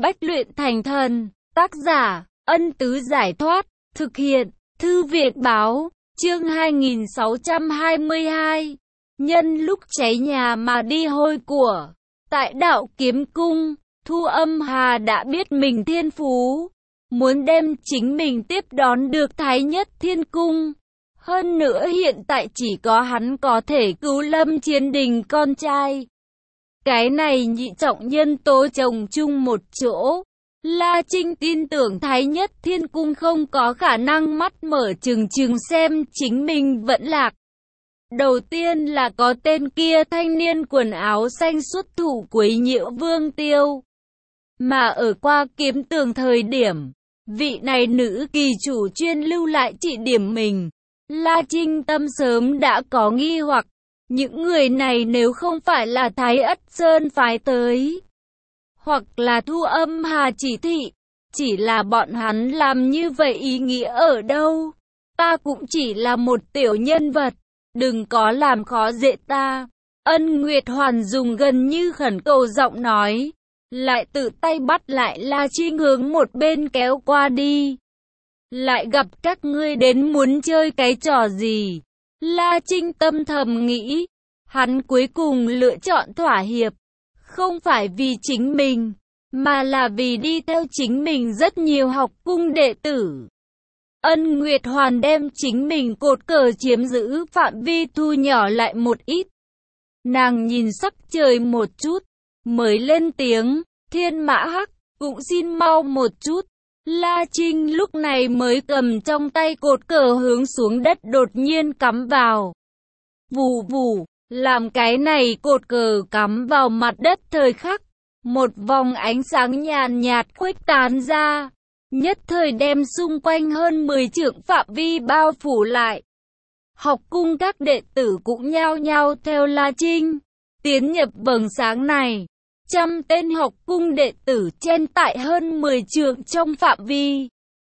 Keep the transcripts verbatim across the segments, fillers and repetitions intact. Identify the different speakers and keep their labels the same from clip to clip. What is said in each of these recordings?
Speaker 1: Bách luyện thành thần. Tác giả, Ân Tứ Giải Thoát. Thực hiện, Thư Viện Báo. Chương hai nghìn sáu trăm hai mươi hai. Nhân lúc cháy nhà mà đi hôi của. Tại Đạo Kiếm Cung, Thu Âm Hà đã biết mình thiên phú, muốn đem chính mình tiếp đón được Thái Nhất Thiên Cung. Hơn nữa hiện tại chỉ có hắn có thể cứu Lâm Chiến Đình con trai. Cái này nhị trọng nhân tố chồng chung một chỗ. La Trinh tin tưởng Thái Nhất Thiên Cung không có khả năng mắt mở trừng trừng xem chính mình vẫn lạc. Đầu tiên là có tên kia thanh niên quần áo xanh xuất thủ quấy nhiễu Vương Tiêu. Mà ở qua kiếm tường thời điểm, vị này nữ kỳ chủ chuyên lưu lại chỉ điểm mình. La Trinh tâm sớm đã có nghi hoặc, những người này nếu không phải là Thái Ất Sơn phái tới, hoặc là Thu Âm Hà chỉ thị, chỉ là bọn hắn làm như vậy ý nghĩa ở đâu? Ta cũng chỉ là một tiểu nhân vật, đừng có làm khó dễ ta. Ân Nguyệt Hoàn dùng gần như khẩn cầu giọng nói, lại tự tay bắt lại La Trinh hướng một bên kéo qua đi. Lại gặp các ngươi đến muốn chơi cái trò gì? La Trinh tâm thầm nghĩ, hắn cuối cùng lựa chọn thỏa hiệp, không phải vì chính mình, mà là vì đi theo chính mình rất nhiều học cung đệ tử. Ân Nguyệt Hoàn đem chính mình cột cờ chiếm giữ phạm vi thu nhỏ lại một ít. Nàng nhìn sắc trời một chút, mới lên tiếng, Thiên Mã Hắc, cũng xin mau một chút. La Trinh lúc này mới cầm trong tay cột cờ hướng xuống đất đột nhiên cắm vào. Vù vù, làm cái này cột cờ cắm vào mặt đất thời khắc, một vòng ánh sáng nhàn nhạt khuếch tán ra, nhất thời đem xung quanh hơn mười trượng phạm vi bao phủ lại. Học cung các đệ tử cũng nhao nhao theo La Trinh tiến nhập vầng sáng này. Trăm tên học cung đệ tử chen tại hơn mười trượng trong phạm vi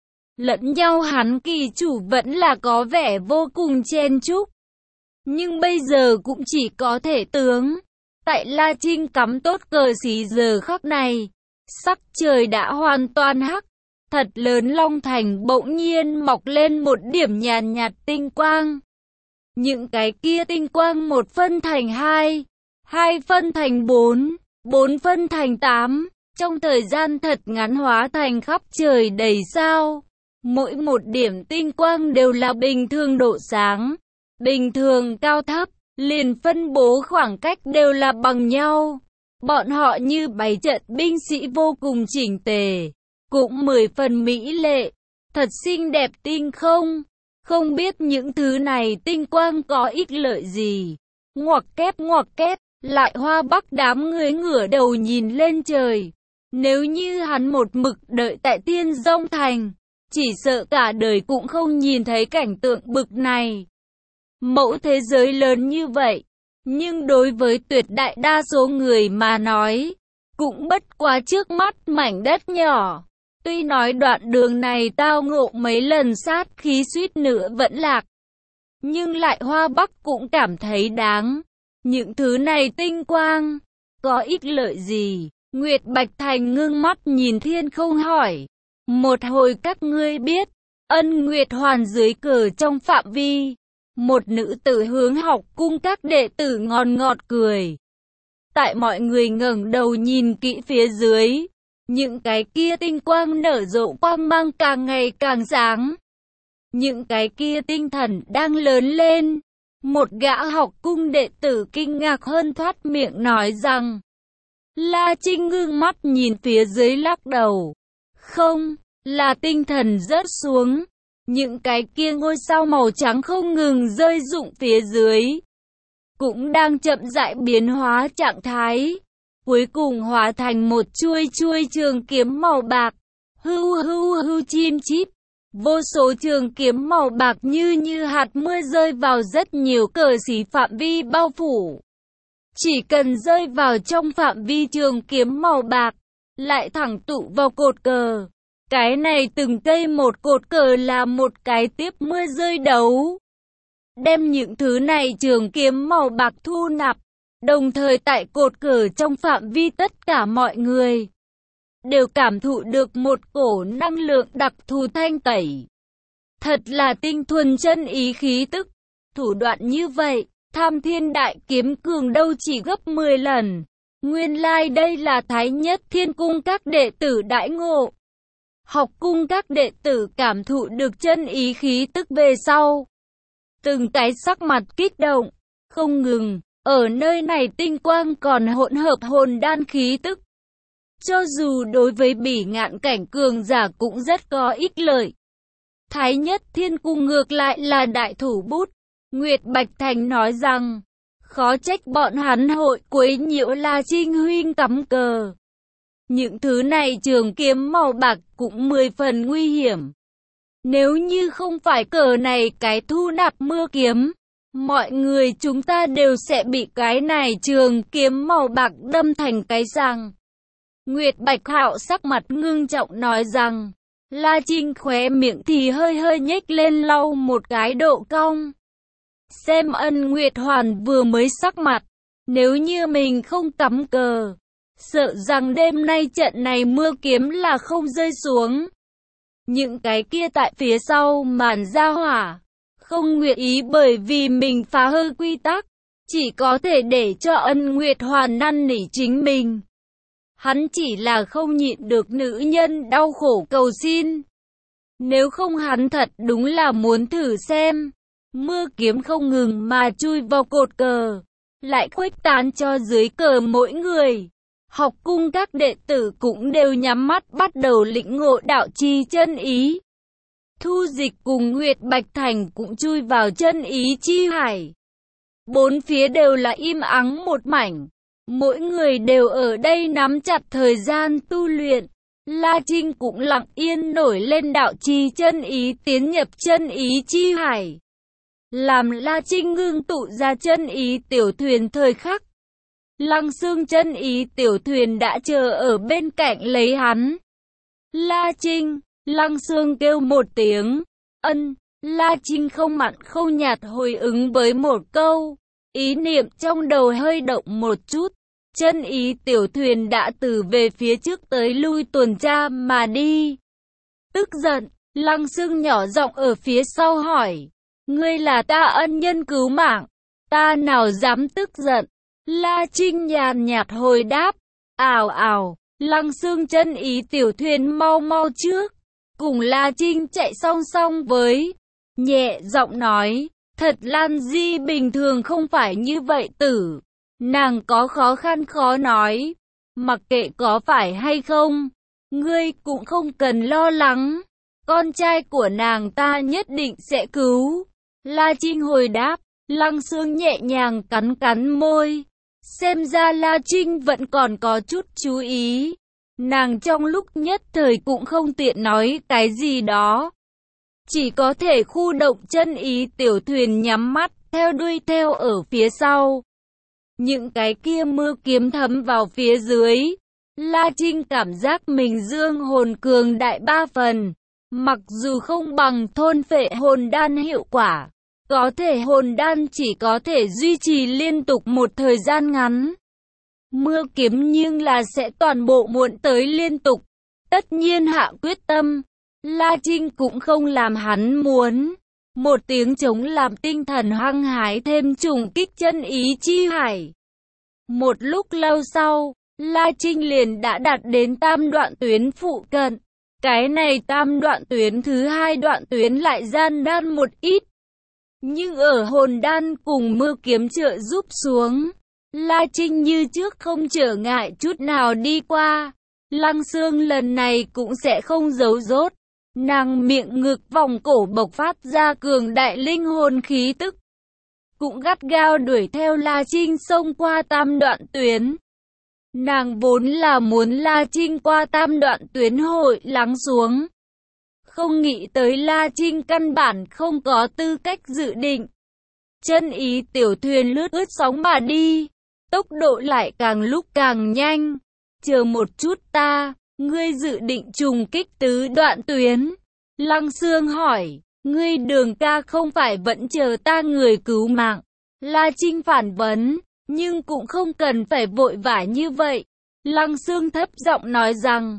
Speaker 1: lẫn nhau, hắn kỳ chủ vẫn là có vẻ vô cùng chen chúc, nhưng bây giờ cũng chỉ có thể tướng. Tại La Trinh cắm tốt cờ xí giờ khắc này, sắc trời đã hoàn toàn hắc. Thật lớn Long Thành bỗng nhiên mọc lên một điểm nhàn nhạt tinh quang. Những cái kia tinh quang một phân thành hai, hai phân thành bốn, bốn phân thành tám, trong thời gian thật ngắn hóa thành khắp trời đầy sao. Mỗi một điểm tinh quang đều là bình thường độ sáng, bình thường cao thấp, liền phân bố khoảng cách đều là bằng nhau. Bọn họ như bày trận binh sĩ vô cùng chỉnh tề, cũng mười phần mỹ lệ, thật xinh đẹp tinh không. Không biết những thứ này tinh quang có ích lợi gì. Ngoặc kép ngoặc kép, Lại Hoa Bắc đám người ngửa đầu nhìn lên trời. Nếu như hắn một mực đợi tại Tiên Dông Thành, chỉ sợ cả đời cũng không nhìn thấy cảnh tượng bực này. Mẫu thế giới lớn như vậy, nhưng đối với tuyệt đại đa số người mà nói, cũng bất quá trước mắt mảnh đất nhỏ. Tuy nói đoạn đường này tao ngộ mấy lần sát khí suýt nữa vẫn lạc, nhưng Lại Hoa Bắc cũng cảm thấy đáng. Những thứ này tinh quang, có ích lợi gì? Nguyệt Bạch Thành ngưng mắt nhìn thiên không hỏi. Một hồi các ngươi biết, Ân Nguyệt Hoàn dưới cờ trong phạm vi. Một nữ tử hướng học cung các đệ tử ngon ngọt cười. Tại mọi người ngẩng đầu nhìn kỹ phía dưới, những cái kia tinh quang nở rộ quang mang càng ngày càng sáng. Những cái kia tinh thần đang lớn lên. Một gã học cung đệ tử kinh ngạc hơn thoát miệng nói rằng, La Trinh ngưng mắt nhìn phía dưới lắc đầu. Không, là tinh thần rớt xuống. Những cái kia ngôi sao màu trắng không ngừng rơi rụng phía dưới, cũng đang chậm rãi biến hóa trạng thái, cuối cùng hóa thành một chuôi chuôi trường kiếm màu bạc. Hưu hưu hưu chim chip, vô số trường kiếm màu bạc như như hạt mưa rơi vào rất nhiều cờ xí phạm vi bao phủ. Chỉ cần rơi vào trong phạm vi trường kiếm màu bạc, lại thẳng tụ vào cột cờ. Cái này từng cây một cột cờ là một cái tiếp mưa rơi đấu. Đem những thứ này trường kiếm màu bạc thu nạp, đồng thời tại cột cờ trong phạm vi tất cả mọi người. đều cảm thụ được một cổ năng lượng đặc thù thanh tẩy. Thật là tinh thuần chân ý khí tức. Thủ đoạn như vậy, Tham Thiên Đại Kiếm cường đâu chỉ gấp mười lần. Nguyên lai like đây là Thái Nhất Thiên Cung các đệ tử đãi ngộ. Học cung các đệ tử cảm thụ được chân ý khí tức về sau. Từng cái sắc mặt kích động, không ngừng, ở nơi này tinh quang còn hỗn hợp hồn đan khí tức. Cho dù đối với bỉ ngạn cảnh cường giả cũng rất có ích lợi. Thái Nhất Thiên Cung ngược lại là đại thủ bút. Nguyệt Bạch Thành nói rằng, khó trách bọn hắn hội quấy nhiễu La Trinh huynh cắm cờ. Những thứ này trường kiếm màu bạc cũng mười phần nguy hiểm. Nếu như không phải cờ này cái thu nạp mưa kiếm, mọi người chúng ta đều sẽ bị cái này trường kiếm màu bạc đâm thành cái răng. Nguyệt Bạch Hạo sắc mặt ngưng trọng nói rằng, La Trinh khóe miệng thì hơi hơi nhếch lên lau một cái độ cong. Xem Ân Nguyệt Hoàn vừa mới sắc mặt, nếu như mình không cắm cờ, sợ rằng đêm nay trận này mưa kiếm là không rơi xuống. Những cái kia tại phía sau màn gia hỏa, không nguyện ý bởi vì mình phá hư quy tắc, chỉ có thể để cho Ân Nguyệt Hoàn năn nỉ chính mình. Hắn chỉ là không nhịn được nữ nhân đau khổ cầu xin. Nếu không hắn thật đúng là muốn thử xem. Mưa kiếm không ngừng mà chui vào cột cờ, lại khuếch tán cho dưới cờ mỗi người. Học cung các đệ tử cũng đều nhắm mắt bắt đầu lĩnh ngộ đạo chi chân ý. Thu Dịch cùng Nguyệt Bạch Thành cũng chui vào chân ý chi hải. Bốn phía đều là im ắng một mảnh. Mỗi người đều ở đây nắm chặt thời gian tu luyện. La Trinh cũng lặng yên nổi lên đạo chi chân ý tiến nhập chân ý chi hải. Làm La Trinh ngưng tụ ra chân ý tiểu thuyền thời khắc. Lăng Xương chân ý tiểu thuyền đã chờ ở bên cạnh lấy hắn. La Trinh, Lăng Xương kêu một tiếng. Ân, La Trinh không mặn không nhạt hồi ứng với một câu. Ý niệm trong đầu hơi động một chút. Chân ý tiểu thuyền đã từ về phía trước tới lui tuần tra mà đi. Tức giận, Lăng Xương nhỏ giọng ở phía sau hỏi. Ngươi là ta ân nhân cứu mạng, ta nào dám tức giận. La Trinh nhàn nhạt hồi đáp. Ào ào, Lăng Xương chân ý tiểu thuyền mau mau trước. Cùng La Trinh chạy song song với. Nhẹ giọng nói, thật Lan Di bình thường không phải như vậy tử. Nàng có khó khăn khó nói. Mặc kệ có phải hay không, ngươi cũng không cần lo lắng. Con trai của nàng ta nhất định sẽ cứu. La Trinh hồi đáp, Lăng Xương nhẹ nhàng cắn cắn môi. Xem ra La Trinh vẫn còn có chút chú ý. Nàng trong lúc nhất thời cũng không tiện nói cái gì đó. Chỉ có thể khu động chân ý tiểu thuyền nhắm mắt, theo đuôi theo ở phía sau. Những cái kia mưa kiếm thấm vào phía dưới. La Trinh cảm giác mình dương hồn cường đại ba phần. Mặc dù không bằng thôn phệ hồn đan hiệu quả. Có thể hồn đan chỉ có thể duy trì liên tục một thời gian ngắn. Mưa kiếm nhưng là sẽ toàn bộ muộn tới liên tục. Tất nhiên hạ quyết tâm. La Trinh cũng không làm hắn muốn. Một tiếng trống làm tinh thần hăng hái thêm trùng kích chân ý chi hải. Một lúc lâu sau, La Trinh liền đã đạt đến tam đoạn tuyến phụ cận. Cái này tam đoạn tuyến thứ hai đoạn tuyến lại gian nan một ít. Nhưng ở hồn đan cùng mưa kiếm trợ giúp xuống, La Trinh như trước không trở ngại chút nào đi qua. Lăng Xương lần này cũng sẽ không giấu dốt. Nàng miệng ngực vòng cổ bộc phát ra cường đại linh hồn khí tức. Cũng gắt gao đuổi theo La Trinh xông qua tam đoạn tuyến. Nàng vốn là muốn La Trinh qua tam đoạn tuyến hội lắng xuống. Không nghĩ tới La Trinh căn bản không có tư cách dự định. Chân ý tiểu thuyền lướt ướt sóng mà đi. Tốc độ lại càng lúc càng nhanh. Chờ một chút ta, ngươi dự định trùng kích tứ đoạn tuyến. Lăng Xương hỏi, ngươi Đường ca không phải vẫn chờ ta người cứu mạng. La Trinh phản vấn, nhưng cũng không cần phải vội vã như vậy. Lăng Xương thấp giọng nói rằng,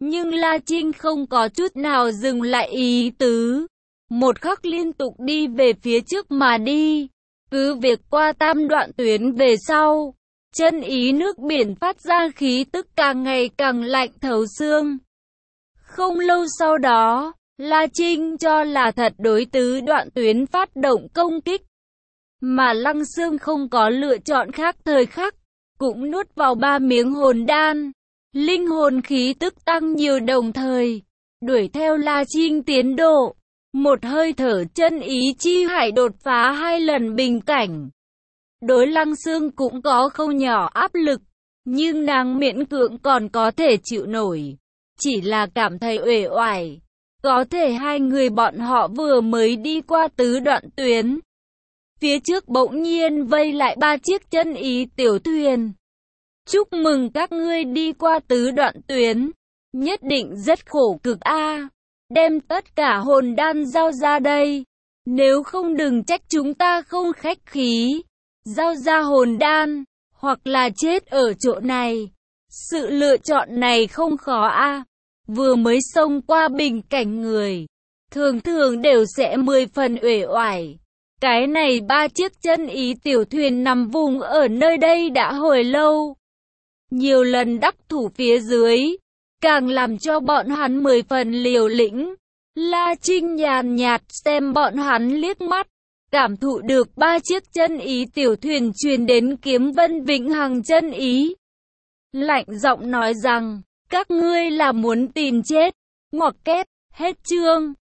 Speaker 1: Nhưng La Trinh không có chút nào dừng lại ý tứ. Một khắc liên tục đi về phía trước mà đi. Cứ việc qua tam đoạn tuyến về sau, chân ý nước biển phát ra khí tức càng ngày càng lạnh thấu xương. Không lâu sau đó, La Trinh cho là thật đối tứ đoạn tuyến phát động công kích. Mà Lăng Xương không có lựa chọn khác thời khắc, cũng nuốt vào ba miếng hồn đan. Linh hồn khí tức tăng nhiều đồng thời, đuổi theo La Trinh tiến độ. Một hơi thở chân ý chi hải đột phá hai lần bình cảnh. Đối Lăng Xương cũng có không nhỏ áp lực, nhưng nàng miễn cưỡng còn có thể chịu nổi. Chỉ là cảm thấy uể oải. Có thể hai người bọn họ vừa mới đi qua tứ đoạn tuyến. Phía trước bỗng nhiên vây lại ba chiếc chân ý tiểu thuyền. Chúc mừng các ngươi đi qua tứ đoạn tuyến. Nhất định rất khổ cực a. Đem tất cả hồn đan giao ra đây. Nếu không đừng trách chúng ta không khách khí. Giao ra hồn đan, hoặc là chết ở chỗ này. Sự lựa chọn này không khó a. Vừa mới xông qua bình cảnh người, thường thường đều sẽ mười phần uể oải. Cái này ba chiếc chân ý tiểu thuyền nằm vùng ở nơi đây đã hồi lâu. Nhiều lần đắc thủ phía dưới, càng làm cho bọn hắn mười phần liều lĩnh. La Trinh nhàn nhạt xem bọn hắn liếc mắt, cảm thụ được ba chiếc chân ý tiểu thuyền truyền đến kiếm vân vĩnh hằng chân ý. Lạnh giọng nói rằng, các ngươi là muốn tìm chết. Ngoặc kép, hết chương.